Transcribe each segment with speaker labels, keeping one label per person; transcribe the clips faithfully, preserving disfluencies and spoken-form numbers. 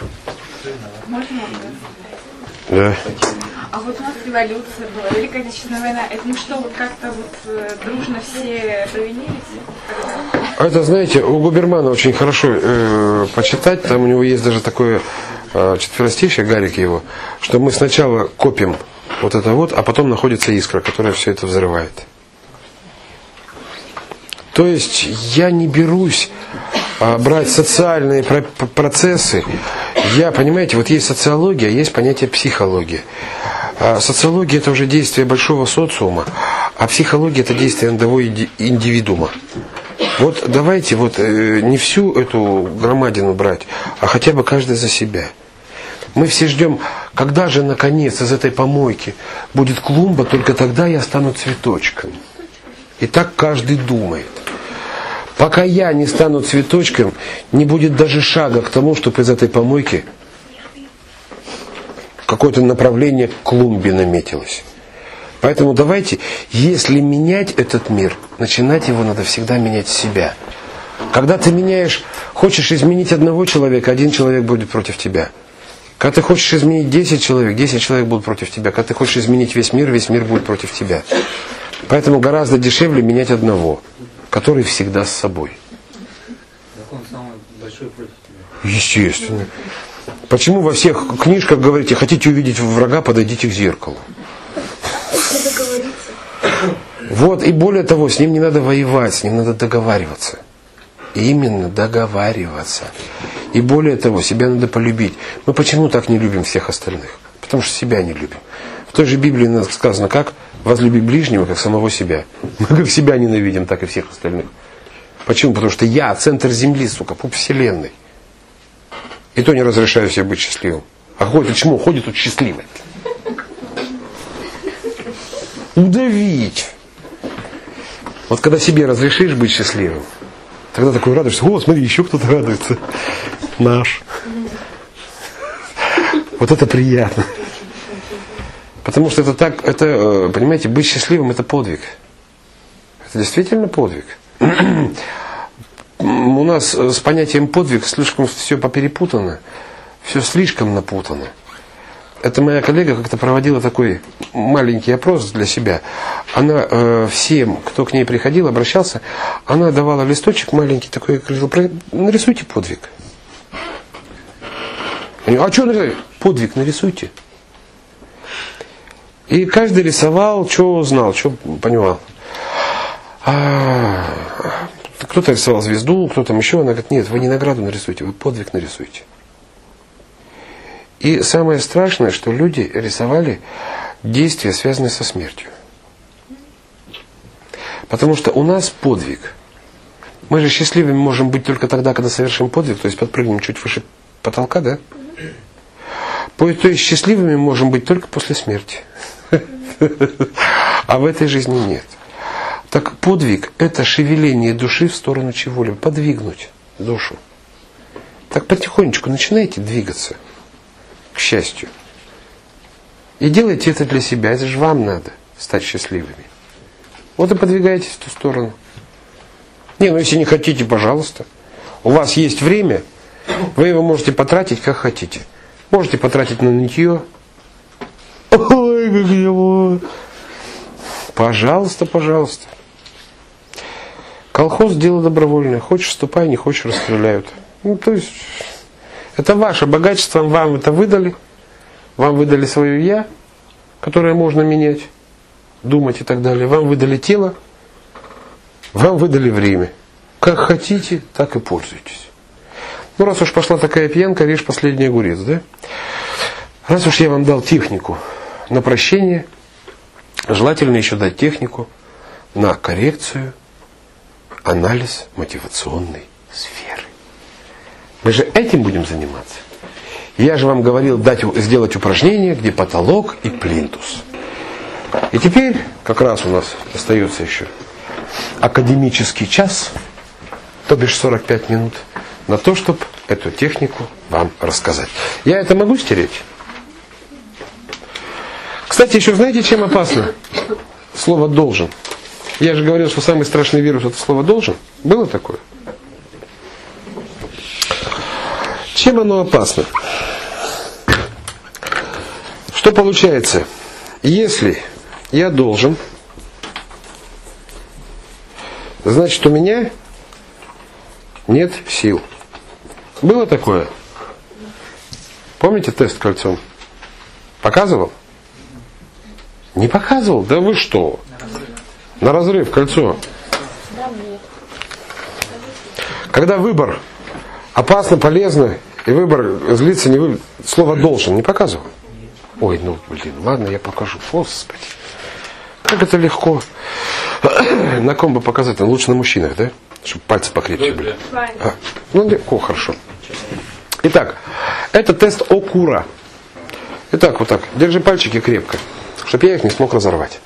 Speaker 1: Можно?
Speaker 2: Да.
Speaker 1: А вот у нас революция была, Великая Отечественная война. Это ну что, вот как-то вот дружно все провинились?
Speaker 2: Это, знаете, у Губермана очень хорошо э, почитать. Там у него есть даже такое э, четверостишье, Гарик его, что мы сначала копим вот это вот, а потом находится искра, которая все это взрывает. То есть я не берусь а, брать социальные про- процессы. Я, понимаете, вот есть социология, есть понятие психология. А социология — это уже действие большого социума, а психология — это действие одного индивидуума. Вот давайте вот э, не всю эту громадину брать, а хотя бы каждый за себя. Мы все ждем, когда же наконец из этой помойки будет клумба, только тогда я стану цветочком. И так каждый думает. Пока я не стану цветочком, не будет даже шага к тому, чтобы из этой помойки какое-то направление к клумбе наметилось. Поэтому давайте, если менять этот мир, начинать его надо всегда менять себя. Когда ты меняешь, хочешь изменить одного человека, один человек будет против тебя. Когда ты хочешь изменить десять человек, десять человек будут против тебя. Когда ты хочешь изменить весь мир, весь мир будет против тебя. Поэтому гораздо дешевле менять одного, который всегда с собой.
Speaker 3: Так он самый большой против тебя.
Speaker 2: Естественно. Почему во всех книжках говорите, хотите увидеть врага, подойдите к зеркалу? Вот, и более того, с ним не надо воевать, с ним надо договариваться. Именно договариваться. И более того, себя надо полюбить. Мы почему так не любим всех остальных? Потому что себя не любим. В той же Библии сказано, как возлюби ближнего, как самого себя. Мы как себя ненавидим, так и всех остальных. Почему? Потому что я центр земли, сука, пуп вселенной. И то не разрешаю себе быть счастливым. А какое-то чмо ходит тут счастливое. Удавить. Вот когда себе разрешишь быть счастливым, тогда такой радуешься, о, смотри, еще кто-то радуется. Наш. Вот это приятно. Потому что это так, это, понимаете, быть счастливым — это подвиг. Это действительно подвиг. У нас с понятием подвиг слишком все поперепутано, все слишком напутано. Это моя коллега как-то проводила такой маленький опрос для себя. Она э, всем, кто к ней приходил, обращался, она давала листочек маленький такой, говорила, нарисуйте подвиг. Они, а что нарисовать? Подвиг нарисуйте. И каждый рисовал, что знал, что понимал. А, кто-то рисовал звезду, кто там еще. Она говорит, нет, вы не награду нарисуйте, вы подвиг нарисуйте. И самое страшное, что люди рисовали действия, связанные со смертью. Потому что у нас подвиг. Мы же счастливыми можем быть только тогда, когда совершим подвиг, то есть подпрыгнем чуть выше потолка, да? То есть счастливыми можем быть только после смерти. А в этой жизни нет. Так подвиг — это шевеление души в сторону чего-либо, подвигнуть душу. Так потихонечку начинайте двигаться к счастью. И делайте это для себя. Это же вам надо стать счастливыми. Вот и подвигаетесь в ту сторону. Не, ну если не хотите, пожалуйста. У вас есть время, вы его можете потратить как хотите. Можете потратить на нытье. Ой, как его. Пожалуйста, пожалуйста. Колхоз — дело добровольное. Хочешь — вступай, не хочешь — расстреляют. Ну, то есть, это ваше богатство, вам это выдали. Вам выдали свое «я», которое можно менять, думать и так далее. Вам выдали тело, вам выдали время. Как хотите, так и пользуйтесь. Ну, раз уж пошла такая пьянка, режь последний огурец, да? Раз уж я вам дал технику на прощение, желательно еще дать технику на коррекцию, анализ мотивационной сферы. Мы же этим будем заниматься. Я же вам говорил дать, сделать упражнение, где потолок и плинтус. И теперь как раз у нас остается еще академический час, то бишь сорок пять минут, на то, чтобы эту технику вам рассказать. Я это могу стереть? Кстати, еще знаете, чем опасно? Слово «должен». Я же говорил, что самый страшный вирус — это слово «должен». Было такое? Чем оно опасно? Что получается? Если я должен, значит у меня нет сил. Было такое? Помните тест кольцом? Показывал? Не показывал? Да вы что? На разрыв кольцо. Когда выбор опасно, полезно, и выбор злится, не вы... слово должен, не показывал? Ой, ну блин, ладно, я покажу. Господи. Как это легко. На ком бы показать? Лучше на мужчинах, да? Чтобы пальцы покрепче были. А, ну, о, хорошо. Итак, это тест Окура. Итак, вот так. Держи пальчики крепко, чтобы я их не смог разорвать.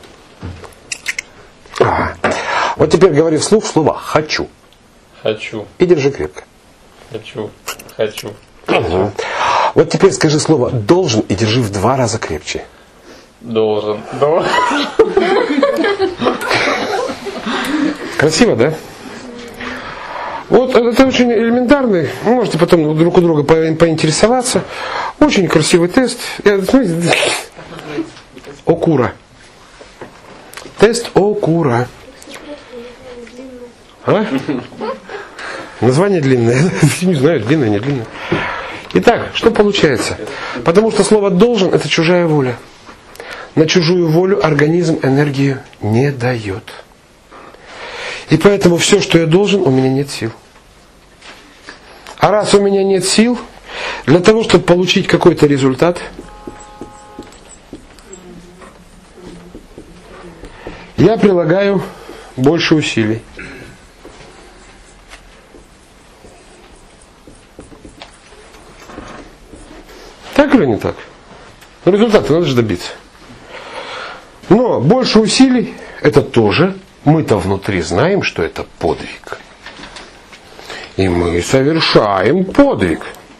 Speaker 2: А. Вот теперь говори вслух слово «хочу».
Speaker 4: Хочу.
Speaker 2: И держи крепко.
Speaker 4: Хочу. Хочу.
Speaker 2: Угу. Вот теперь скажи слово «должен» и держи в два раза крепче.
Speaker 4: Должен. Должен.
Speaker 2: Красиво, да? Вот это очень элементарный. Вы можете потом друг у друга по- поинтересоваться. Очень красивый тест. Я, знаете, Окура. Тест Окура. А? Название длинное. Не знаю, длинное, не длинное. Итак, что получается? Потому что слово «должен» — это чужая воля. На чужую волю организм энергию не дает. И поэтому все, что я должен, у меня нет сил. А раз у меня нет сил, для того, чтобы получить какой-то результат, я прилагаю больше усилий. Так или не так? Но результата надо же добиться. Но больше усилий — это тоже, мы-то внутри знаем, что это подвиг. И мы совершаем подвиг.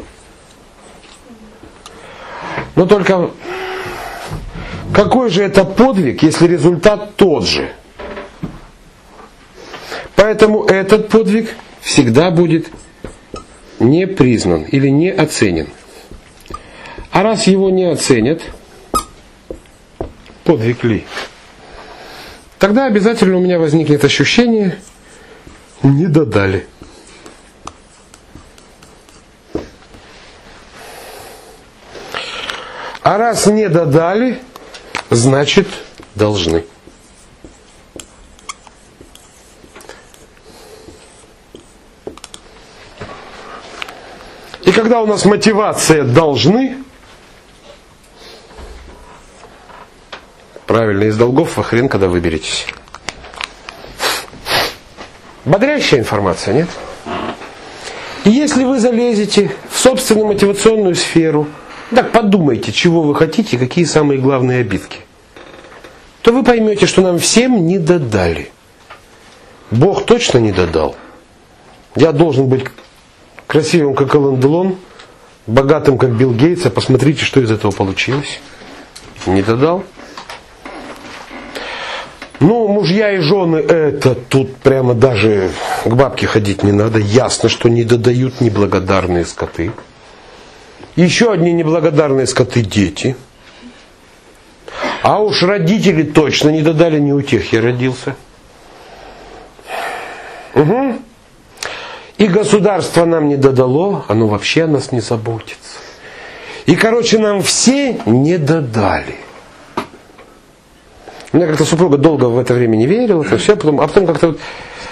Speaker 2: Но только какой же это подвиг, если результат тот же? Поэтому этот подвиг всегда будет не признан или не оценен. А раз его не оценят, подвиг ли, тогда обязательно у меня возникнет ощущение: не додали. А раз не додали, значит должны. И когда у нас мотивация должны, правильно, из долгов вы хрен когда выберетесь. Бодрящая информация, нет? И если вы залезете в собственную мотивационную сферу, так подумайте, чего вы хотите, какие самые главные обидки, то вы поймете, что нам всем не додали. Бог точно не додал. Я должен быть красивым, как Алан Делон, богатым, как Билл Гейтс, а посмотрите, что из этого получилось. Не додал. Ну, мужья и жены, это тут прямо даже к бабке ходить не надо. Ясно, что не додают неблагодарные скоты. Еще одни неблагодарные скоты — дети. А уж родители точно не додали, не у тех я родился. Угу. И государство нам не додало, оно вообще о нас не заботится. И, короче, нам все не додали. У меня как-то супруга долго в это время не верила, то все, потом, а потом как-то вот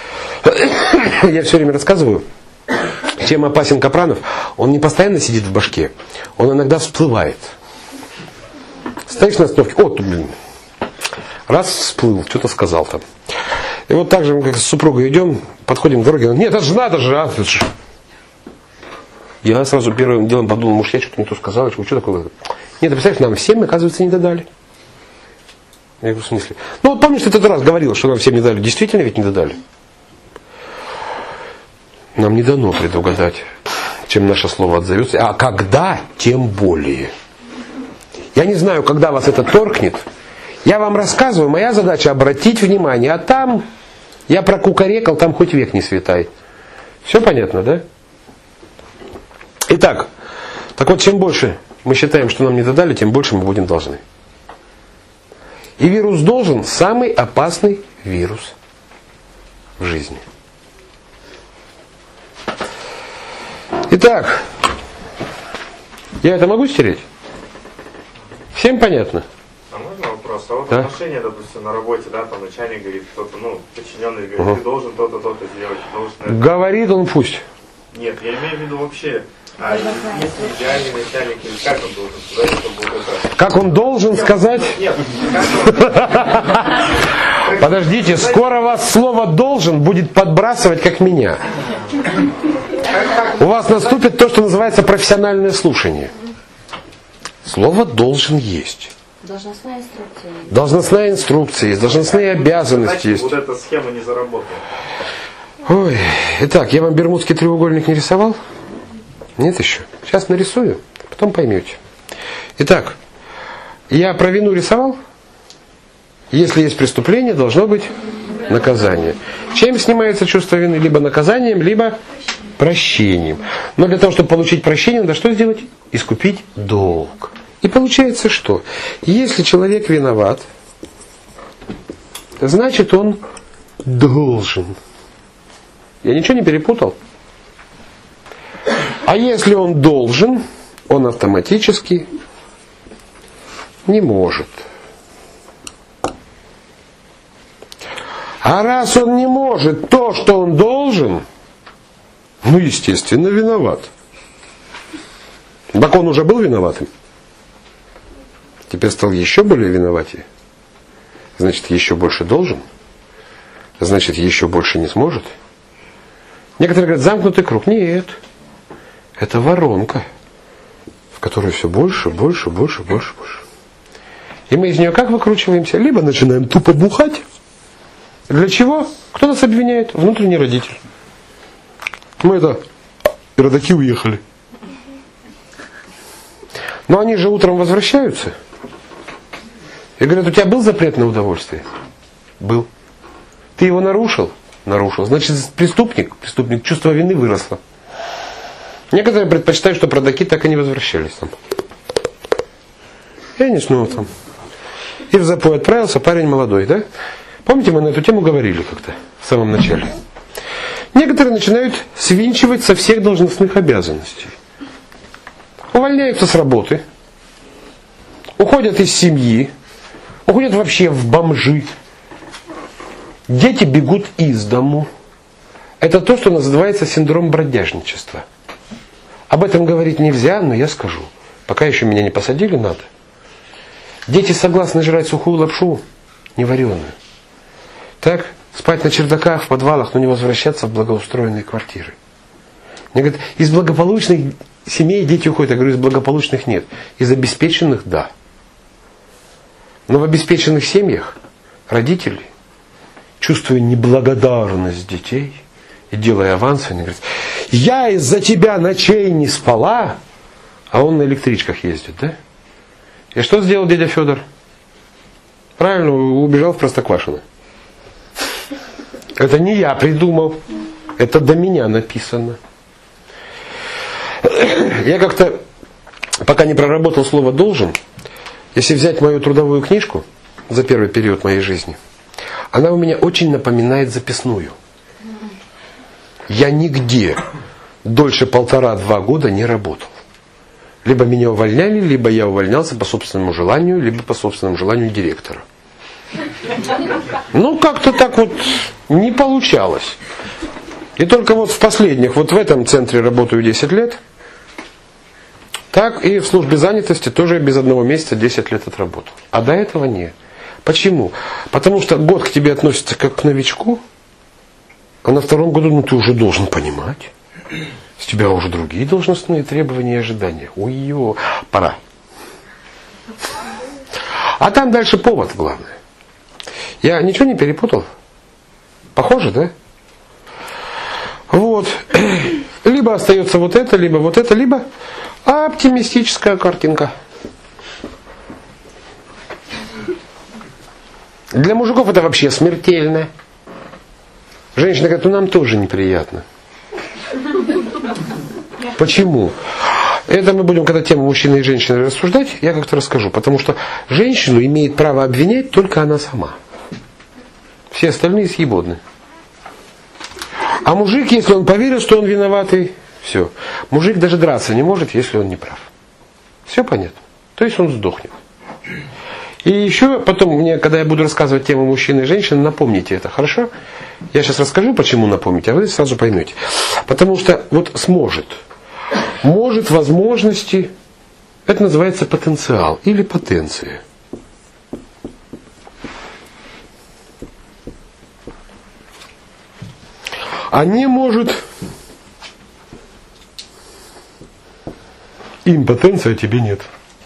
Speaker 2: я все время рассказываю, чем опасен Капранов. Он не постоянно сидит в башке, он иногда всплывает. Стоишь на остановке, о, тут, блин, раз всплыл, что-то сказал там. И вот так же мы как с супругой идем, подходим к дороге, нет, это же надо же, а? Я сразу первым делом подумал, может, я что-то не то сказал, что такое? Нет, ты представляешь, нам всем, оказывается, не додали. Я говорю, в смысле? Ну вот помнишь, ты этот раз говорил, что нам всем не дали. Действительно ведь не додали? Нам не дано предугадать, чем наше слово отзовется. А когда, тем более. Я не знаю, когда вас это торкнет. Я вам рассказываю, моя задача обратить внимание. А там, я прокукарекал, там хоть век не светай. Все понятно, да? Итак, так вот, чем больше мы считаем, что нам не додали, тем больше мы будем должны. И вирус должен самый опасный вирус в жизни. Итак, я это могу стереть? Всем понятно?
Speaker 5: А можно вопрос? А вот
Speaker 2: Да?
Speaker 5: отношения, допустим, на работе, да, там начальник говорит, кто-то, ну, подчиненный говорит,
Speaker 2: Угу.
Speaker 5: ты должен то-то, то-то сделать, ты должен это.
Speaker 2: Говорит он пусть.
Speaker 5: Нет, я имею в виду вообще, а если идеальный начальник, или как он должен сказать, чтобы вот это...
Speaker 2: Как он должен сказать?
Speaker 5: Нет, как он...
Speaker 2: Подождите, скоро вас слово «должен» будет подбрасывать, как меня. У вас наступит то, что называется профессиональное слушание. Слово «должен» есть.
Speaker 6: Должностная инструкция.
Speaker 2: Должностная инструкция есть, должностные обязанности
Speaker 5: Значит,
Speaker 2: есть.
Speaker 5: вот эта схема не заработала.
Speaker 2: Ой, итак, я вам бермудский треугольник не рисовал? Нет еще? Сейчас нарисую, потом поймете. Итак, я про вину рисовал? Если есть преступление, должно быть наказание. Чем снимается чувство вины? Либо наказанием, либо прощением. Но для того, чтобы получить прощение, надо что сделать? Искупить долг. И получается что? Если человек виноват, значит он должен. Я ничего не перепутал? А если он должен, он автоматически не может. А раз он не может то, что он должен, ну, естественно, виноват. Так он уже был виноватым. Теперь стал еще более виноватее. Значит, еще больше должен. Значит, еще больше не сможет. Некоторые говорят, замкнутый круг. Нет. Это воронка, в которой все больше, больше, больше, больше, больше. И мы из нее как выкручиваемся? Либо начинаем тупо бухать. Для чего? Кто нас обвиняет? Внутренний родитель. Мы это, родаки уехали. Но они же утром возвращаются. И говорят, у тебя был запрет на удовольствие? Был. Ты его нарушил? Нарушил. Значит, преступник, преступник, чувство вины выросло. Некоторые предпочитают, что родаки так и не возвращались там. И они снова там. И в запой отправился парень молодой, да? Помните, мы на эту тему говорили как-то в самом начале. Некоторые начинают свинчивать со всех должностных обязанностей. Увольняются с работы, уходят из семьи, уходят вообще в бомжи. Дети бегут из дому. Это то, что называется синдром бродяжничества. Об этом говорить нельзя, но я скажу. Пока еще меня не посадили, надо. Дети согласны жрать сухую лапшу, не вареную. Так, спать на чердаках, в подвалах, но не возвращаться в благоустроенные квартиры. Мне говорят, из благополучных семей дети уходят. Я говорю, из благополучных нет. Из обеспеченных – да. Но в обеспеченных семьях родители, чувствуя неблагодарность детей и делая авансы, они говорят, я из-за тебя ночей не спала, а он на электричках ездит, да? И что сделал дядя Федор? Правильно, убежал в Простоквашино. Это не я придумал, это до меня написано. Я как-то, пока не проработал слово «должен», если взять мою трудовую книжку за первый период моей жизни, она у меня очень напоминает записную. Я нигде дольше полтора-два года не работал. Либо меня увольняли, либо я увольнялся по собственному желанию, либо по собственному желанию директора. Ну, как-то так вот не получалось. И только вот в последних, вот в этом центре работаю десять лет, так и в службе занятости тоже без одного месяца десять лет отработал. А до этого нет. Почему? Потому что год к тебе относится как к новичку, а на втором году ну, ты уже должен понимать. С тебя уже другие должностные требования и ожидания. Ой-ё, пора. А там дальше повод главное. Я ничего не перепутал? Похоже, да? Вот. Либо остается вот это, либо вот это, либо оптимистическая картинка. Для мужиков это вообще смертельно. Женщина говорит, ну нам тоже неприятно. Почему? Это мы будем, когда тему мужчины и женщины рассуждать, я как-то расскажу. Потому что женщину имеет право обвинять только она сама. Все остальные съебодны. А мужик, если он поверил, что он виноватый, все. Мужик даже драться не может, если он не прав. Все понятно? То есть он сдохнет. И еще потом, мне, когда я буду рассказывать тему мужчины и женщины, напомните это, хорошо? Я сейчас расскажу, почему напомните, а вы сразу поймете. Потому что вот сможет. Может возможности, это называется потенциал или потенция. А не может импотенция, а тебе нет.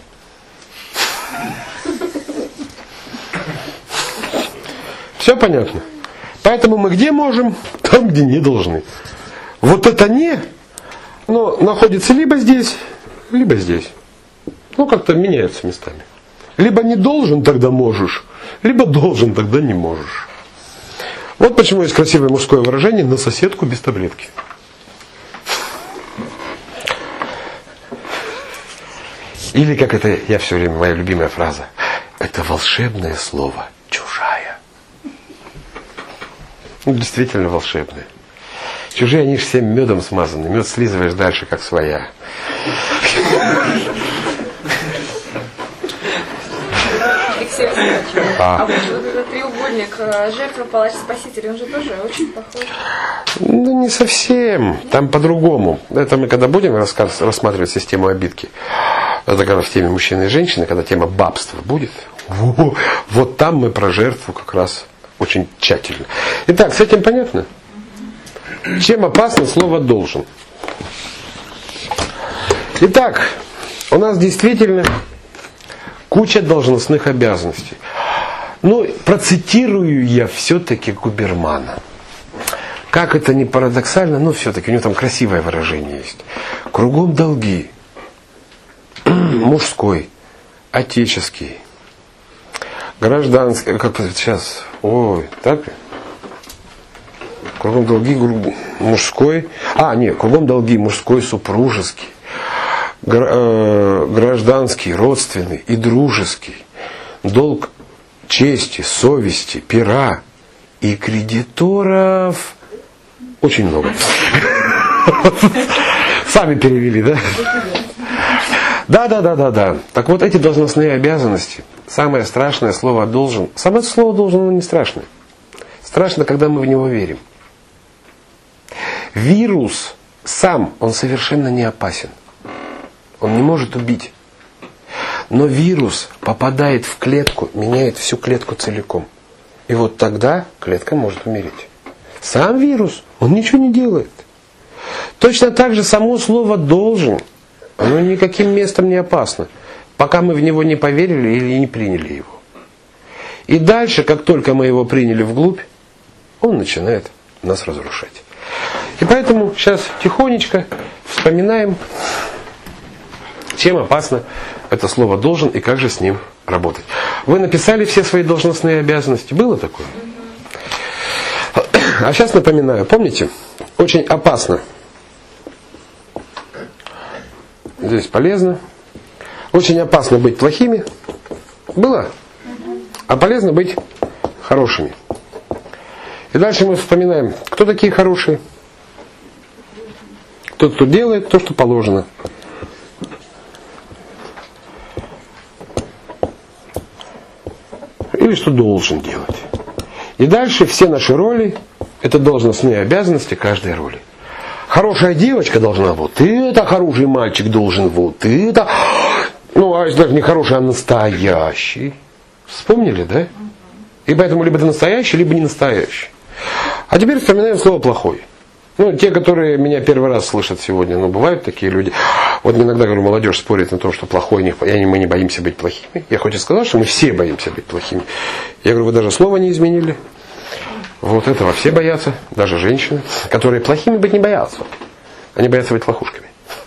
Speaker 2: Все понятно? Поэтому мы где можем? Там, где не должны. Вот это не, но находится либо здесь, либо здесь. Ну, как-то меняется местами. Либо не должен, тогда можешь, либо должен, тогда не можешь. Вот почему есть красивое мужское выражение «на соседку без таблетки». Или, как это, я все время, моя любимая фраза, это волшебное слово «чужая». Ну, действительно волшебное. Чужие, они же всем медом смазаны. Мед слизываешь дальше, как своя.
Speaker 1: Алексей Александрович, а вот этот треугольник жертва, палач, спаситель, он же тоже очень похож.
Speaker 2: Ну, не совсем. Там по-другому. Это мы когда будем рассказ, рассматривать систему обидки. Это когда в теме мужчины и женщины, когда тема бабства будет. Вот там мы про жертву как раз очень тщательно. Итак, с этим понятно? Чем опасно слово «должен»? Итак, у нас действительно куча должностных обязанностей. Ну, процитирую я все-таки Губермана. Как это ни парадоксально, но все-таки у него там красивое выражение есть. Кругом долги. Мужской, отеческий, гражданский, как сейчас, ой, так? Кругом долги мужской, а, нет, кругом долги мужской, супружеский, гражданский, родственный и дружеский, долг чести, совести, пера и кредиторов очень много. Сами перевели, да? Да, да, да, да, да. Так вот, эти должностные обязанности, самое страшное слово «должен». Само слово «должен» оно не страшное. Страшно, когда мы в него верим. Вирус сам, он совершенно не опасен. Он не может убить. Но вирус попадает в клетку, меняет всю клетку целиком. И вот тогда клетка может умереть. Сам вирус, он ничего не делает. Точно так же само слово «должен», оно никаким местом не опасно, пока мы в него не поверили или не приняли его. И дальше, как только мы его приняли вглубь, он начинает нас разрушать. И поэтому сейчас тихонечко вспоминаем, чем опасно это слово «должен» и как же с ним работать. Вы написали все свои должностные обязанности? Было такое? А сейчас напоминаю, помните, очень опасно. Здесь полезно. Очень опасно быть плохими. Было? А полезно быть хорошими. И дальше мы вспоминаем, кто такие хорошие. Тот, кто делает то, что положено. Или что должен делать. И дальше все наши роли, это должностные обязанности каждой роли. Хорошая девочка должна вот это, хороший мальчик должен вот это. Ну, а даже не хороший, а настоящий. Вспомнили, да? И поэтому либо ты настоящий, либо не настоящий. А теперь вспоминаем слово «плохой». Ну, те, которые меня первый раз слышат сегодня, ну, бывают такие люди. Вот иногда, говорю, молодежь спорит на том, что плохой, не, мы не боимся быть плохими. Я хоть и сказал, что мы все боимся быть плохими. Я говорю, вы даже слова не изменили. Вот этого все боятся, даже женщины, которые плохими быть не боятся. Они боятся быть лохушками.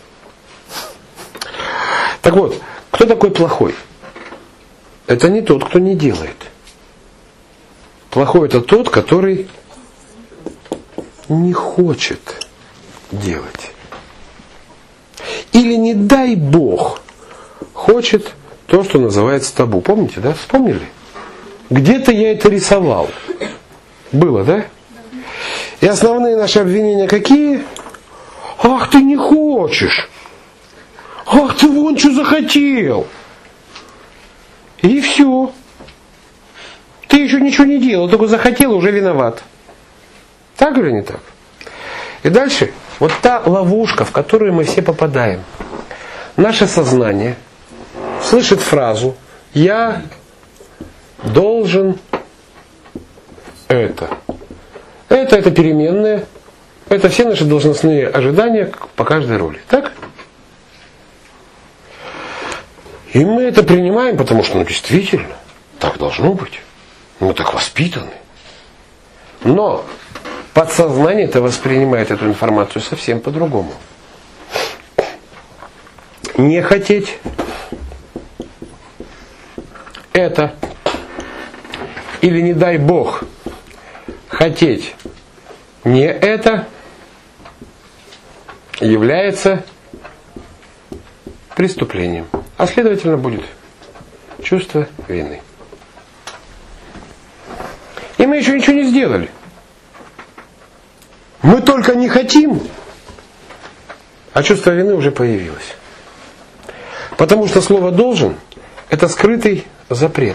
Speaker 2: Так вот, кто такой плохой? Это не тот, кто не делает. Плохой это тот, который не хочет делать. Или, не дай Бог, хочет то, что называется табу. Помните, да? Вспомнили? Где-то я это рисовал. Было, да? И основные наши обвинения какие? Ах, ты не хочешь. Ах, ты вон что захотел. И все. Ты еще ничего не делал, только захотел, уже виноват. Так или не так? И дальше, вот та ловушка, в которую мы все попадаем. Наше сознание слышит фразу «я должен это». Это, это переменные, это все наши должностные ожидания по каждой роли. Так? И мы это принимаем, потому что, ну, действительно, так должно быть. Мы так воспитаны. Но подсознание-то воспринимает эту информацию совсем по-другому. Не хотеть это, или, не дай Бог, хотеть не это, является преступлением. А следовательно будет чувство вины. И мы еще ничего не сделали. Мы только не хотим, а чувство вины уже появилось. Потому что слово «должен» – это скрытый запрет.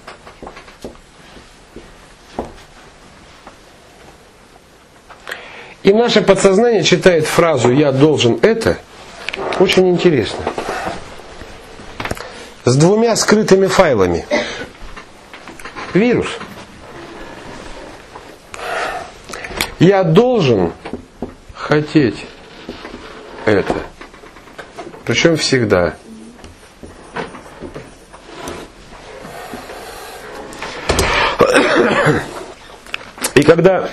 Speaker 2: И наше подсознание читает фразу «я должен это» очень интересно. С двумя скрытыми файлами. Вирус. Я должен хотеть это. Причем всегда. И когда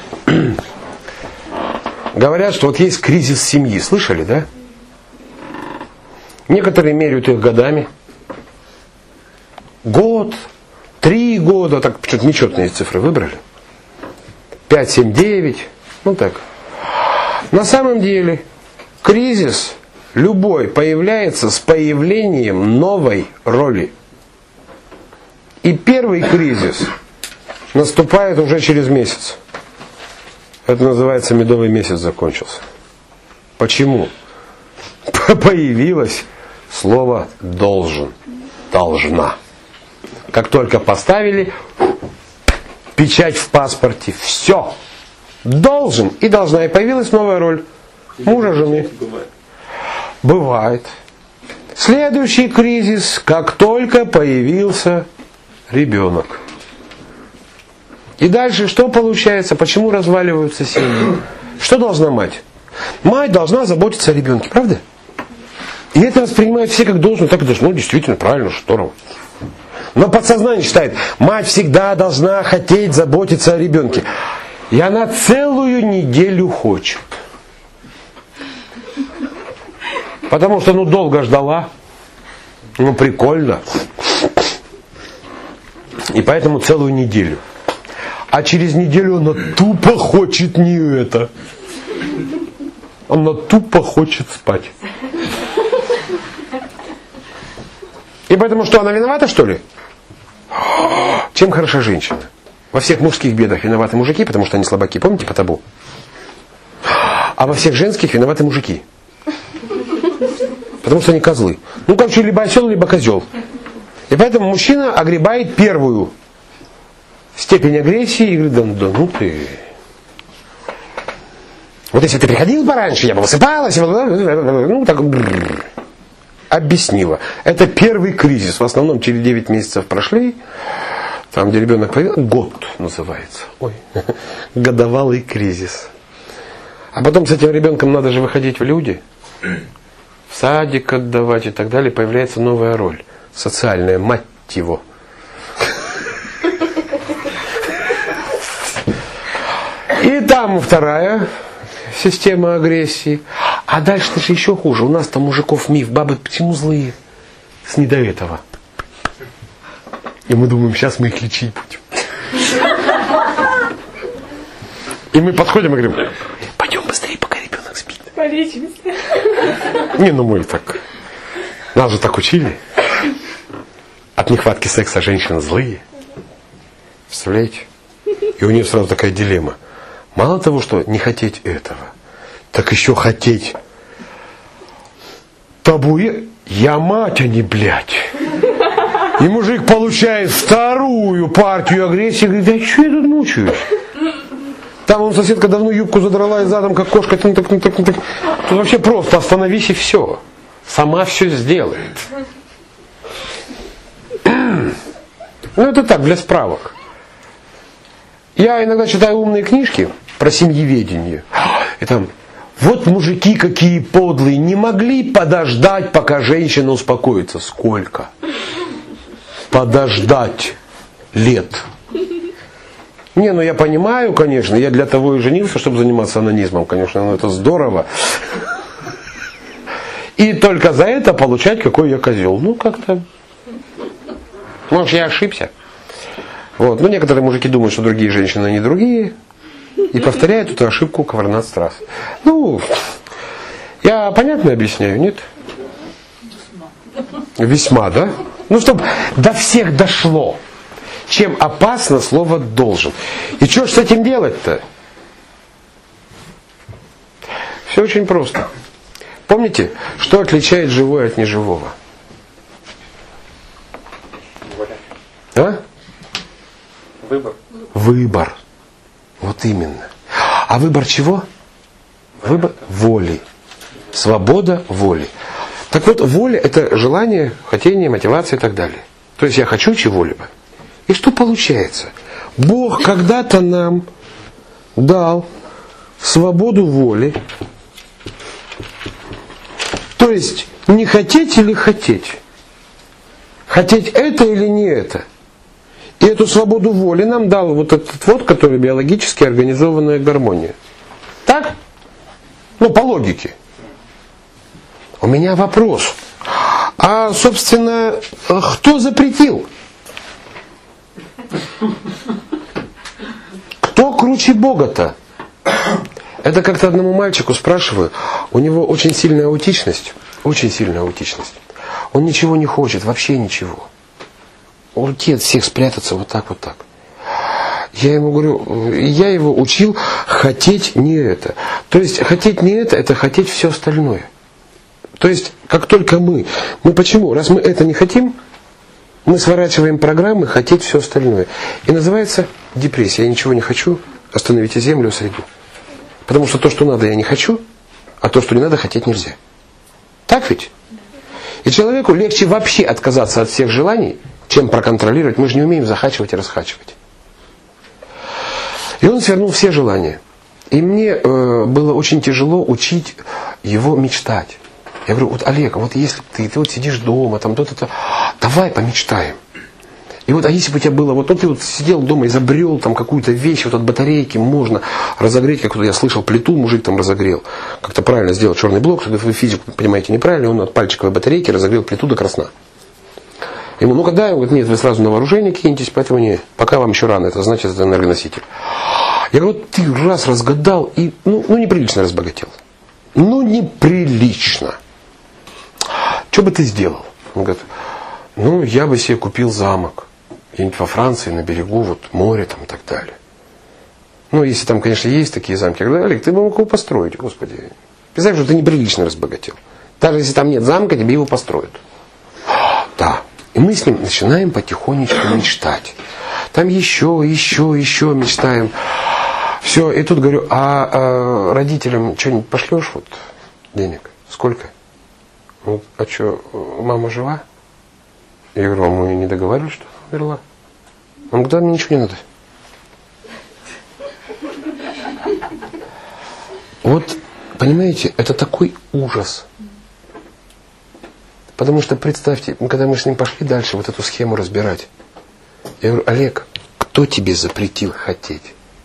Speaker 2: говорят, что вот есть кризис семьи, слышали, да? Некоторые меряют их годами. Год, три года, так что-то нечетные цифры выбрали. Пять, семь, девять, ну так. На самом деле кризис любой появляется с появлением новой роли. И первый кризис наступает уже через месяц. Это называется медовый месяц закончился. Почему? Появилось слово должен, должна. Как только поставили печать в паспорте, все, должен и должна. И появилась новая роль мужа, жены. Бывает. Следующий кризис, как только появился ребенок. И дальше что получается? Почему разваливаются семьи? Что должна мать? Мать должна заботиться о ребенке, правда? И это воспринимают все как должно, так и должно. Ну, действительно, правильно, здорово. Но подсознание считает, мать всегда должна хотеть заботиться о ребенке. И она целую неделю хочет. Потому что, ну, долго ждала. Ну, прикольно. И поэтому целую неделю. А через неделю она тупо хочет не это. Она тупо хочет спать. И поэтому что, она виновата, что ли? Чем хороша женщина? Во всех мужских бедах виноваты мужики, потому что они слабаки, помните, по табу? А во всех женских виноваты мужики. Потому что они козлы. Ну, короче, либо осел, либо козел. И поэтому мужчина огребает первую степень агрессии и говорит, да, да ну ты. Вот если ты приходил пораньше, я бы высыпалась, ну так объяснила. Это первый кризис. В основном через девять месяцев прошли. Там, где ребенок появился, год называется. Ой, годовалый кризис. А потом с этим ребенком надо же выходить в люди. В садик отдавать и так далее. Появляется новая роль. Социальная, мать его. И там вторая система агрессии. А дальше-то же еще хуже. У нас там мужиков миф, бабы почему злые? С не до этого. И мы думаем, сейчас мы их лечить будем. И мы подходим и говорим, пойдем быстрее, пока ребенок спит.
Speaker 1: Полечимся.
Speaker 2: Не, ну мы так. Нас же так учили. От нехватки секса женщины злые. Представляете? И у нее сразу такая дилемма. Мало того, что не хотеть этого, так еще хотеть табуэ. Я мать, а не блядь. И мужик получает вторую партию агрессии. Говорит, да что я тут мучаюсь? Там он соседка давно юбку задрала и задом, как кошка. Так, так, так, так. Тут вообще просто остановись и все. Сама все сделает. Ну это так, для справок. Я иногда читаю умные книжки про семьеведение. И там, вот мужики какие подлые, не могли подождать, пока женщина успокоится. Сколько? Подождать лет. Не, ну я понимаю, конечно, я для того и женился, чтобы заниматься анонизмом, конечно, но это здорово. И только за это получать, какой я козел. Ну, как-то... Может, я ошибся. Вот. Но некоторые мужики думают, что другие женщины не другие. И повторяют эту ошибку каварнадцать раз. Ну, я понятно объясняю, нет? Весьма, да? Ну, чтобы до всех дошло. Чем опасно слово «должен». И что ж с этим делать-то? Все очень просто. Помните, что отличает живое от неживого? А?
Speaker 4: Выбор.
Speaker 2: Выбор. Вот именно. А выбор чего? Выбор воли. Свобода воли. Так вот, воля – это желание, хотение, мотивация и так далее. То есть я хочу чего-либо. И что получается? Бог когда-то нам дал свободу воли. То есть не хотеть или хотеть. Хотеть это или не это. И эту свободу воли нам дал вот этот вот, который биологически организованная гармония. Так? Ну, по логике. У меня вопрос. А, собственно, кто запретил? Кто круче Бога-то? Это как-то одному мальчику спрашиваю. У него очень сильная аутичность. Очень сильная аутичность. Он ничего не хочет, вообще ничего. Он хочет всех спрятаться вот так, вот так. Я ему говорю, я его учил хотеть не это. То есть хотеть не это, это хотеть все остальное. То есть как только мы, мы почему? Раз мы это не хотим, мы сворачиваем программы хотеть все остальное. И называется депрессия. Я ничего не хочу, остановите землю, сойду. Потому что то, что надо, я не хочу, а то, что не надо, хотеть нельзя. Так ведь? И человеку легче вообще отказаться от всех желаний, чем проконтролировать. Мы же не умеем захачивать и расхачивать. И он свернул все желания. И мне э, было очень тяжело учить его мечтать. Я говорю, вот Олег, вот если ты, ты вот сидишь дома, там то-то, давай помечтаем. И вот, а если бы у тебя было, вот, вот ты вот сидел дома, изобрел там какую-то вещь, вот от батарейки можно разогреть, как вот я слышал, плиту мужик там разогрел. Как-то правильно сделал черный блок, вы физику понимаете неправильно, он от пальчиковой батарейки разогрел плиту до красна. Ему, ну когда? Он говорит, нет, вы сразу на вооружение кинетесь, поэтому не, пока вам еще рано, это значит, это энергоноситель. Я говорю, вот ты раз разгадал и, ну, ну неприлично разбогател. Ну неприлично. Что бы ты сделал? Он говорит, ну я бы себе купил замок. Где-нибудь во Франции, на берегу, вот море там и так далее. Ну, если там, конечно, есть такие замки. Я говорю, Олег, ты бы мог его построить, господи. Представь, что ты неприлично разбогател. Даже если там нет замка, тебе его построят. Да. И мы с ним начинаем потихонечку мечтать. Там еще, еще, еще мечтаем. Все, и тут говорю, а, а родителям что-нибудь пошлешь вот денег? Сколько? Вот, а что, мама жива? Я говорю, а мы не договаривались, что она умерла? Он говорит, да, мне ничего не надо. Вот, понимаете, это такой ужас. Потому что представьте, когда мы с ним пошли дальше вот эту схему разбирать, я говорю, Олег, кто тебе запретил хотеть?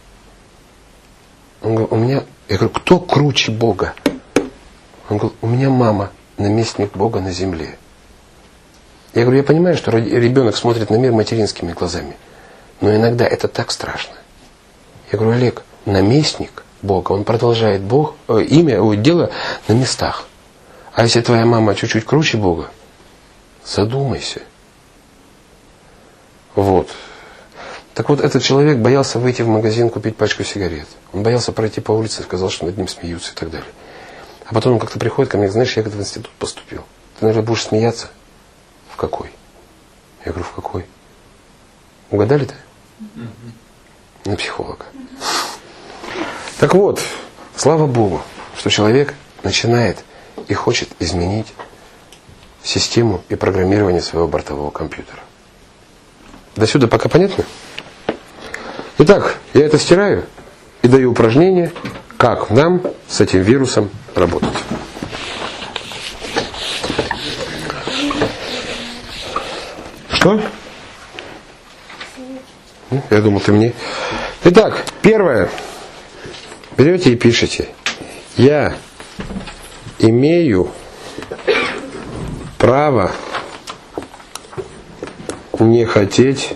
Speaker 2: Он говорит, у меня, я говорю, кто круче Бога? Он говорит, у меня мама, наместник Бога на земле. Я говорю, я понимаю, что ребенок смотрит на мир материнскими глазами, но иногда это так страшно. Я говорю, Олег, наместник Бога, он продолжает Бог, э, имя, о, дело на местах. А если твоя мама чуть-чуть круче Бога, задумайся. Вот. Так вот, этот человек боялся выйти в магазин, купить пачку сигарет. Он боялся пройти по улице, сказал, что над ним смеются и так далее. А потом он как-то приходит ко мне, знаешь, я когда в институт поступил. Ты, наверное, будешь смеяться? В какой? Я говорю, в какой? Угадали-то? Mm-hmm. На психолога. Так вот, слава Богу, что человек начинает и хочет изменить систему и программирование своего бортового компьютера. До сюда пока понятно? Итак, я это стираю и даю упражнение, как нам с этим вирусом работать. Что? Я думал, ты мне... Итак, первое. Берете и пишете. Я имею право не хотеть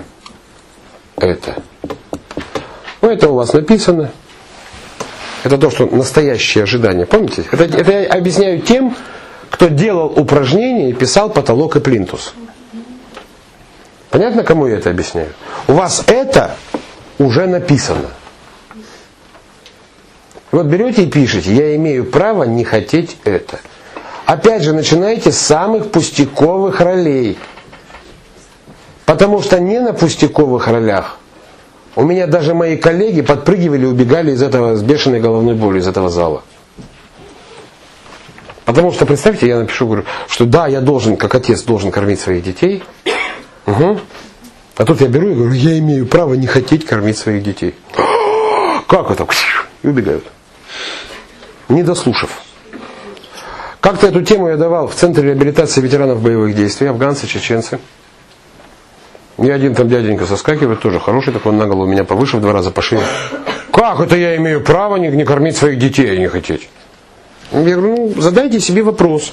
Speaker 2: это. Ну, это у вас написано. Это то, что настоящее ожидание. Помните? Это, это я объясняю тем, кто делал упражнения и писал потолок и плинтус. Понятно, кому я это объясняю? У вас это уже написано. Вот берете и пишете, я имею право не хотеть это. Опять же, начинайте с самых пустяковых ролей. Потому что не на пустяковых ролях. У меня даже мои коллеги подпрыгивали и убегали из этого с бешеной головной болью, из этого зала. Потому что, представьте, я напишу, говорю, что да, я должен, как отец, должен кормить своих детей. Угу. А тут я беру и говорю, я имею право не хотеть кормить своих детей. Как это? И убегают. Не дослушав. Как-то эту тему я давал в Центре реабилитации ветеранов боевых действий, афганцы, чеченцы. И один там дяденька соскакивает, тоже хороший, такой на голову меня повыше в два раза по шее. Как это я имею право не, не кормить своих детей и не хотеть? Я говорю, ну, задайте себе вопрос.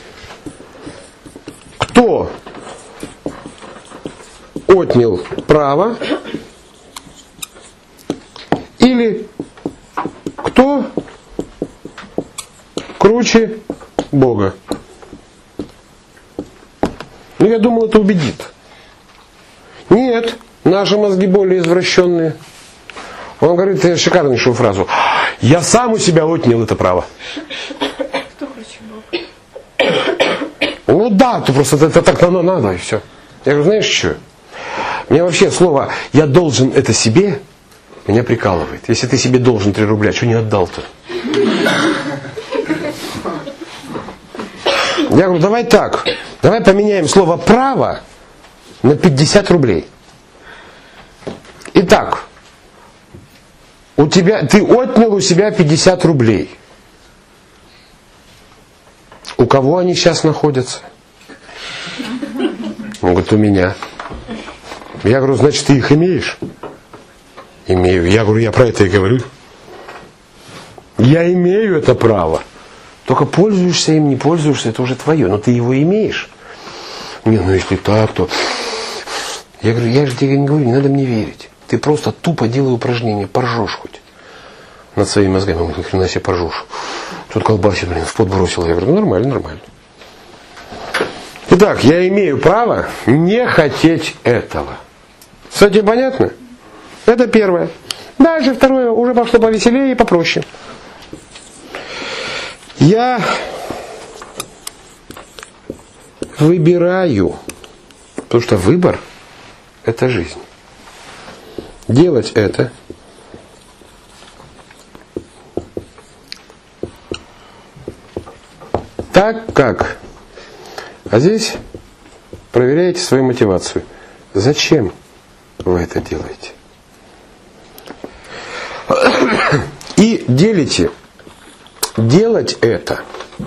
Speaker 2: Кто отнял право или кто круче Бога? Ну, я думал, это убедит. Нет, наши мозги более извращенные. Он говорит шикарнейшую фразу. Я сам у себя отнял это право.
Speaker 1: Кто круче Бога?
Speaker 2: Ну да, то просто это, это так надо, надо и все. Я говорю, знаешь что? Мне вообще слово «я должен это себе» меня прикалывает. Если ты себе должен три рубля, что не отдал-то? Я говорю, давай так. Давай поменяем слово «право» на пятьдесят рублей. Итак, у тебя, ты отнял у себя пятьдесят рублей. У кого они сейчас находятся? Он говорит, у меня. Я говорю, значит, ты их имеешь? Имею. Я говорю, я про это и говорю. Я имею это право. Только пользуешься им, не пользуешься, это уже твое. Но ты его имеешь. Не, ну если так, то... Я говорю, я же тебе не говорю, не надо мне верить. Ты просто тупо делай упражнения, поржешь хоть над своими мозгами. Он говорит, хрена себе поржешь. Тут колбасит, блин, в пот бросил. Я говорю, ну нормально, нормально. Итак, я имею право не хотеть этого. Кстати, понятно? Это первое. Дальше второе, уже пошло повеселее и попроще. Я выбираю, потому что выбор – это жизнь. Делать это так, как. А здесь проверяете свою мотивацию. Зачем вы это делаете? И делите делать это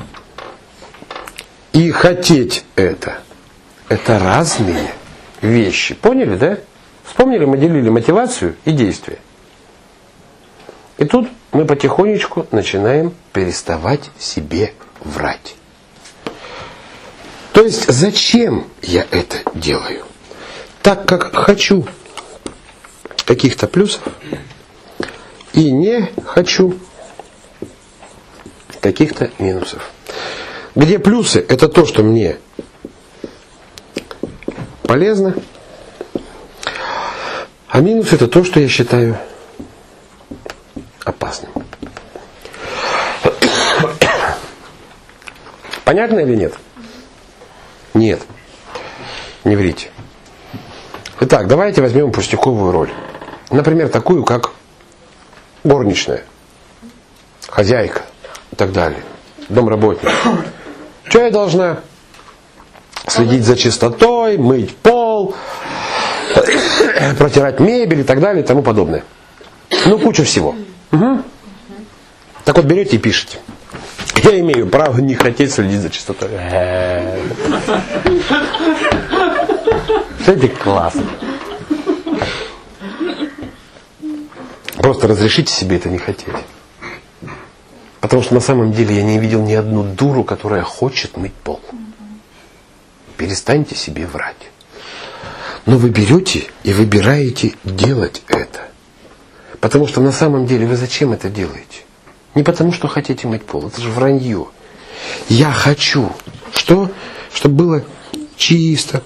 Speaker 2: и хотеть это. Это разные вещи. Поняли, да? Вспомнили, мы делили мотивацию и действие. И тут мы потихонечку начинаем переставать себе врать. То есть, зачем я это делаю? Так как хочу каких-то плюсов и не хочу каких-то минусов. где плюсы – это то, что мне полезно, а минус – это то, что я считаю опасным. Понятно или нет? Нет. Не врите. Итак, давайте возьмем пустяковую роль. Например, такую, как горничная, хозяйка и так далее, домработник. Что я должна? Следить за чистотой, мыть пол, протирать мебель и так далее и тому подобное. Ну, куча всего. Угу. Так вот, берете и пишете. Я имею право не хотеть следить за чистотой. Это классно. Просто разрешите себе это не хотеть. Потому что на самом деле я не видел ни одну дуру, которая хочет мыть пол. Перестаньте себе врать. Но вы берете и выбираете делать это. Потому что на самом деле вы зачем это делаете? Не потому, что хотите мыть пол. Это же вранье. Я хочу. Что? Чтобы было чисто.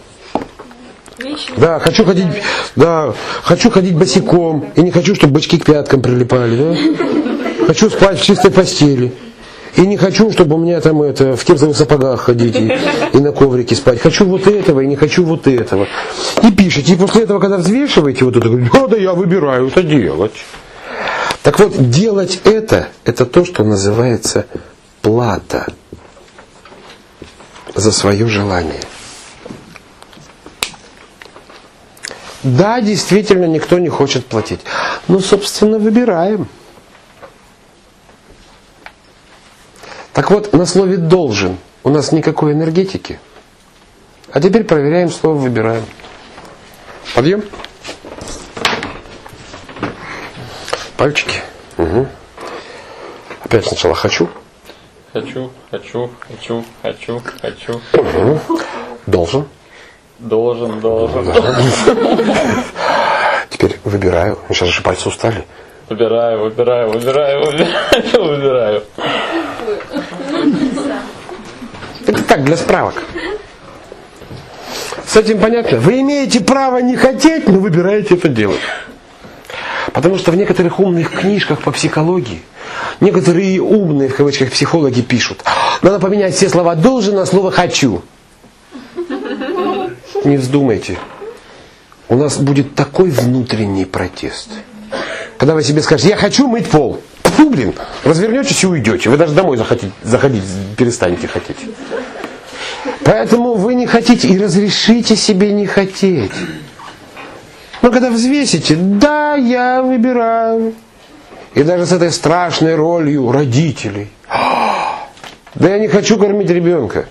Speaker 2: Да, хочу ходить, да, хочу ходить босиком. И не хочу, чтобы бычки к пяткам прилипали. Да? Хочу спать в чистой постели. И не хочу, чтобы у меня там это, в кепсовых сапогах ходить и, и на коврике спать. Хочу вот этого и не хочу вот этого. И пишите. И после этого, когда взвешиваете вот это, говорите, да, да, я выбираю это делать. Так вот, делать это, это то, что называется плата за свое желание. Да, действительно, никто не хочет платить. Но, собственно, выбираем. Так вот, на слове «должен» у нас никакой энергетики. А теперь проверяем слово «выбираем». Подъем. Пальчики. Угу. Опять сначала «хочу».
Speaker 4: Хочу, хочу, хочу, хочу, хочу.
Speaker 2: Угу. Должен.
Speaker 4: Должен, должен.
Speaker 2: Теперь выбираю. Сейчас же пальцы устали.
Speaker 4: Выбираю, выбираю, выбираю, выбираю, выбираю.
Speaker 2: Это так, для справок. С этим понятно? Вы имеете право не хотеть, но выбираете это делать. Потому что в некоторых умных книжках по психологии некоторые умные, в кавычках, психологи пишут: надо поменять все слова «должен» на слово «хочу». Не вздумайте. У нас будет такой внутренний протест. Когда вы себе скажете: я хочу мыть пол. Фу, блин, развернетесь и уйдете. Вы даже домой захотите, заходить перестанете хотеть. Поэтому вы не хотите и разрешите себе не хотеть. Но когда взвесите: да, я выбираю. И даже с этой страшной ролью родителей. Да я не хочу кормить ребенка.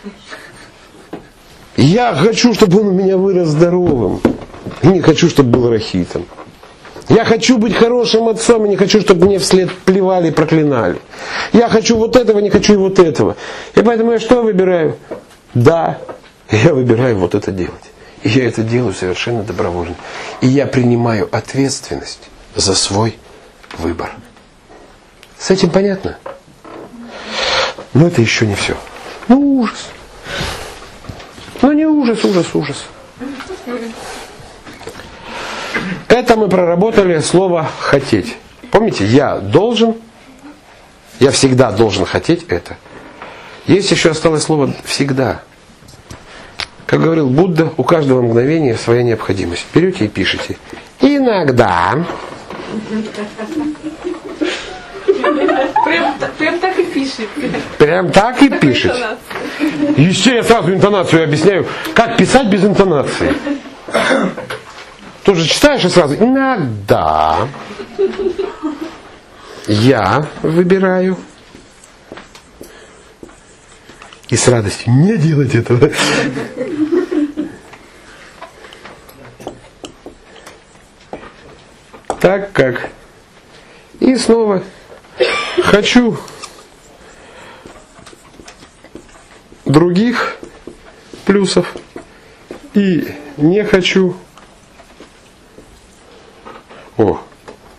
Speaker 2: Я хочу, чтобы он у меня вырос здоровым. И не хочу, чтобы был рахитом. Я хочу быть хорошим отцом, и не хочу, чтобы мне вслед плевали и проклинали. Я хочу вот этого, не хочу и вот этого. И поэтому я что выбираю? Да, я выбираю вот это делать. И я это делаю совершенно добровольно. И я принимаю ответственность за свой выбор. С этим понятно? Но это еще не все. Ну, ужас. Ну, не ужас, ужас, ужас. Это мы проработали слово «хотеть». Помните, я должен, я всегда должен хотеть это. Есть еще осталось слово «всегда». Как говорил Будда, у каждого мгновения своя необходимость. Берете и пишете: иногда.
Speaker 1: Прям, прям так и пишет.
Speaker 2: Прям так и пишет. Естественно, я сразу интонацию объясняю. Как писать без интонации? Тут же читаешь и сразу: иногда я выбираю. И с радостью не делать этого. Так как. И снова хочу других плюсов и не хочу о,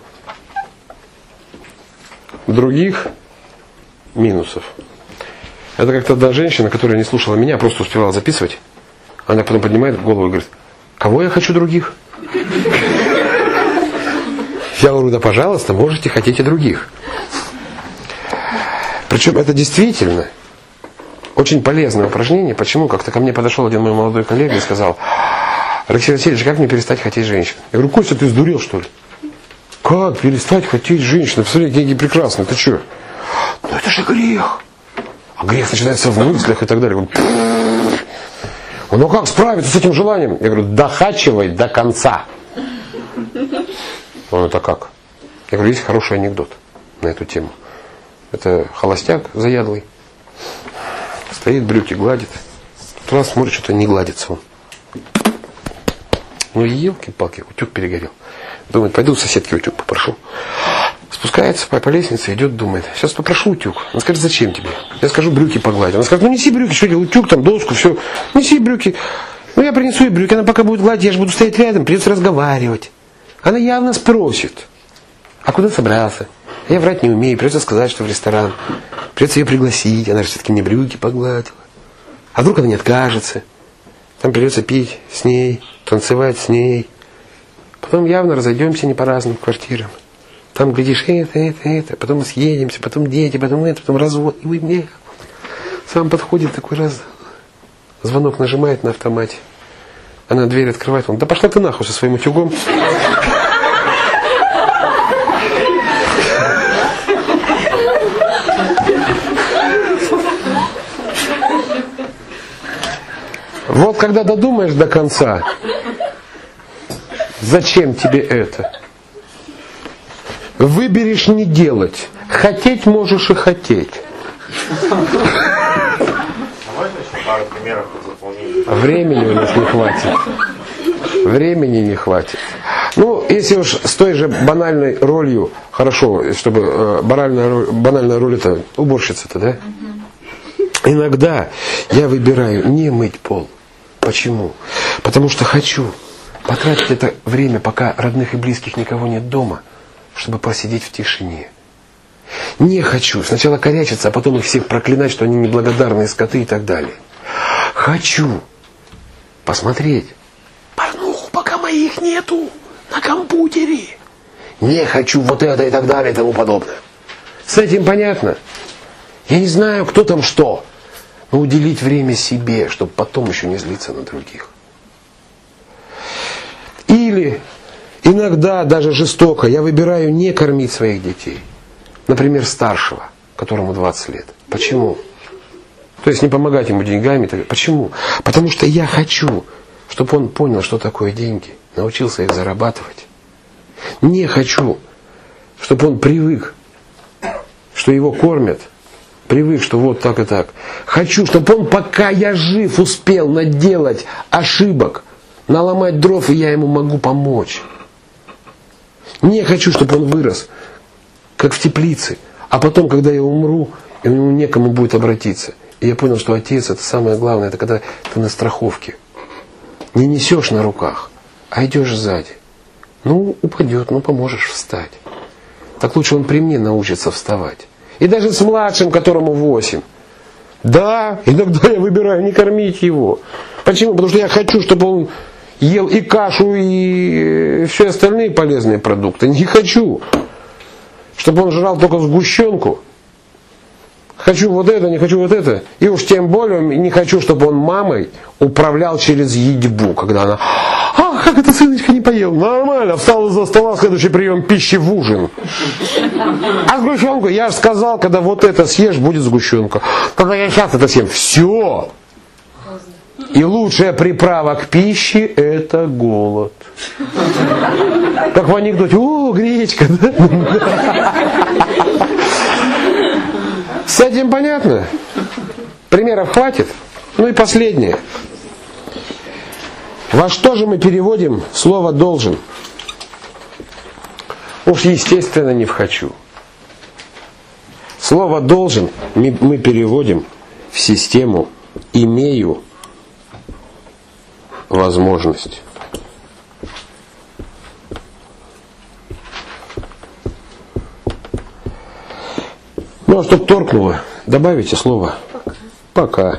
Speaker 2: других минусов. Это как-то одна женщина, которая не слушала меня, просто успевала записывать. Она потом поднимает голову и говорит: кого я хочу других? Я говорю: да пожалуйста, можете хотеть и других. Причем это действительно очень полезное упражнение. Почему? Как-то ко мне подошел один мой молодой коллега и сказал: Алексей Васильевич, как мне перестать хотеть женщин? Я говорю: Костя, ты сдурел, что ли? Как перестать хотеть женщин? Посмотри, какие прекрасные, ты что? Ну это же грех. А грех начинается в мыслях и так далее. Он, ну как справиться с этим желанием? Я говорю: дохачивай до конца. Он: это как? Я говорю: есть хороший анекдот на эту тему. Это холостяк заядлый. Стоит, брюки гладит. Тут раз смотрит, что-то не гладится он. Ну елки-палки, утюг перегорел. Думает: пойду у соседки утюг попрошу. Спускается по, по лестнице, идет, думает: сейчас попрошу утюг. Он скажет: зачем тебе? Я скажу: брюки погладить. Он скажет: ну неси брюки, что делать, утюг, там, доску, все. Неси брюки. Ну я принесу ей брюки, она пока будет гладить, я же буду стоять рядом, придется разговаривать. Она явно спросит: а куда собрался? Я врать не умею, придется сказать, что в ресторан. Придется ее пригласить, она же все-таки мне брюки погладила. А вдруг она не откажется? Там придется пить с ней, танцевать с ней. Потом явно разойдемся не по разным квартирам. Там, глядишь, это, это, это, потом мы съедемся, потом дети, потом это, потом развод. И вы мне. Сам подходит такой раз, звонок нажимает на автомате. Она дверь открывает, он: да пошла ты нахуй со своим утюгом. Вот когда додумаешь до конца, зачем тебе это? Выберешь не делать. Хотеть можешь и хотеть.
Speaker 5: А можно еще пару примеров заполнения?
Speaker 2: Времени у нас не хватит. Времени не хватит. Ну, если уж с той же банальной ролью, хорошо, чтобы э, банальная роль, банальная роль это уборщица-то, да? Иногда я выбираю не мыть пол. Почему? Потому что хочу потратить это время, пока родных и близких никого нет дома, чтобы посидеть в тишине. Не хочу сначала корячиться, а потом их всех проклинать, что они неблагодарные скоты и так далее. Хочу посмотреть порнуху, пока моих нету, на компьютере. Не хочу вот это и так далее и тому подобное. С этим понятно? Я не знаю, кто там что. Но уделить время себе, чтобы потом еще не злиться на других. Или иногда даже жестоко я выбираю не кормить своих детей. Например, старшего, которому двадцать лет. Почему? То есть не помогать ему деньгами. Почему? Потому что я хочу, чтобы он понял, что такое деньги, научился их зарабатывать. Не хочу, чтобы он привык, что его кормят, привык, что вот так и так. Хочу, чтобы он, пока я жив, успел наделать ошибок, наломать дров, и я ему могу помочь. Не хочу, чтобы он вырос, как в теплице, а потом, когда я умру, и ему некому будет обратиться. И я понял, что отец — это самое главное, это когда ты на страховке. Не несешь на руках, а идешь сзади. Ну, упадет, ну, поможешь встать. Так лучше он при мне научится вставать. И даже с младшим, которому восемь. Да, иногда я выбираю не кормить его. Почему? Потому что я хочу, чтобы он ел и кашу, и все остальные полезные продукты. Не хочу, чтобы он жрал только сгущенку. Хочу вот это, не хочу вот это. И уж тем более не хочу, чтобы он мамой управлял через едьбу, когда она: ах, как это сыночка не поел. Нормально, встал из-за стола, следующий прием пищи в ужин. А сгущенку, я же сказал, когда вот это съешь, будет сгущенка. Когда я сейчас это съем, все. И лучшая приправа к пище — это голод. Как в анекдоте: о, гречка, да? С этим понятно? Примеров хватит? Ну и последнее. Во что же мы переводим слово «должен»? Уж естественно не в «хочу». Слово «должен» мы переводим в систему «имею возможность». Ну а чтобы торкнуло, добавите слово Пока.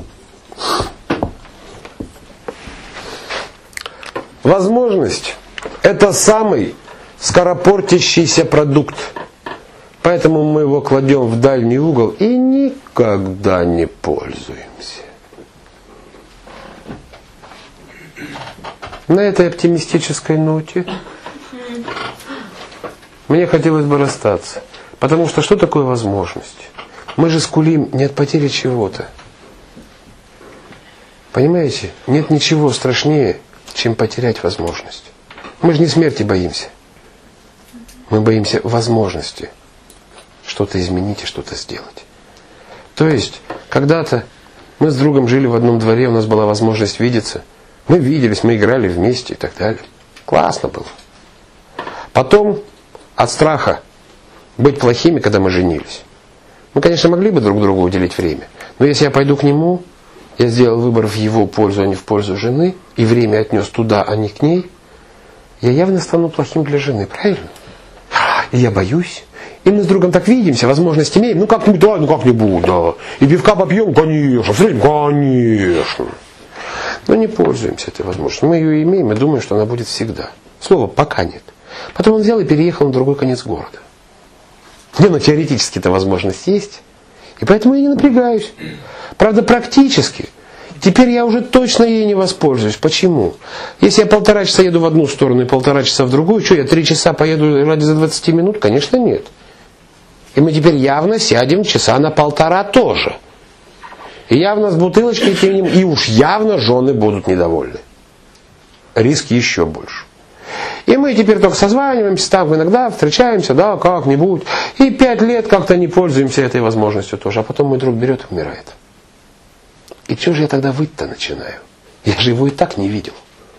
Speaker 2: Возможность – это самый скоропортящийся продукт. Поэтому мы его кладем в дальний угол и никогда не пользуемся. На этой оптимистической ноте мне хотелось бы расстаться. Потому что что такое возможность? Мы же скулим не от потери чего-то. Понимаете? Нет ничего страшнее, чем потерять возможность. Мы же не смерти боимся. Мы боимся возможности что-то изменить и что-то сделать. То есть, когда-то мы с другом жили в одном дворе, у нас была возможность видеться. Мы виделись, мы играли вместе и так далее. Классно было. Потом, от страха быть плохими, когда мы женились, мы, конечно, могли бы друг другу уделить время. Но если я пойду к нему, я сделал выбор в его пользу, а не в пользу жены, и время отнес туда, а не к ней, я явно стану плохим для жены, правильно? И я боюсь. И мы с другом так видимся, возможность имеем, ну как-нибудь, да, ну как-нибудь, да. И пивка попьем, конечно, встретим, конечно. Но не пользуемся этой возможностью. Мы ее имеем и думаем, что она будет всегда. Слова пока нет. Потом он взял и переехал на другой конец города. Не, но теоретически эта возможность есть. И поэтому я не напрягаюсь. Правда, практически. Теперь я уже точно ей не воспользуюсь. Почему? Если я полтора часа еду в одну сторону и полтора часа в другую, что я три часа поеду ради за двадцать минут? Конечно, нет. И мы теперь явно сядем часа на полтора тоже. И явно с бутылочкой тем, и уж явно жены будут недовольны. Риск еще больше. И мы теперь только созваниваемся, там иногда встречаемся, да, как-нибудь. И пять лет как-то не пользуемся этой возможностью тоже. А потом мой друг берет и умирает. И что же я тогда выть-то начинаю? Я же его и так не видел.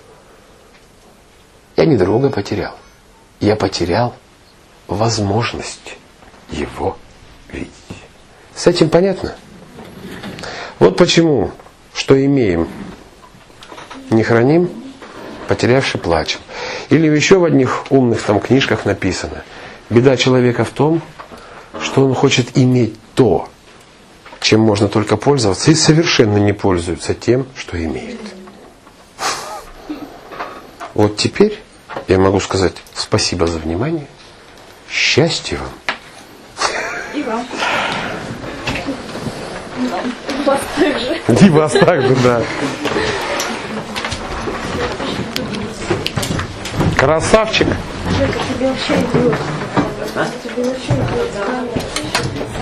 Speaker 2: Я не друга потерял. Я потерял возможность его видеть. С этим понятно? Вот почему, что имеем, не храним, потерявши плачем. Или еще в одних умных там книжках написано: беда человека в том, что он хочет иметь то, чем можно только пользоваться, и совершенно не пользуется тем, что имеет. Вот теперь я могу сказать спасибо за внимание, счастья вам.
Speaker 1: И вам. И вас также.
Speaker 2: И вас также, да. Красавчик.
Speaker 1: Жека, тебе вообще идет. Тебе вообще идет.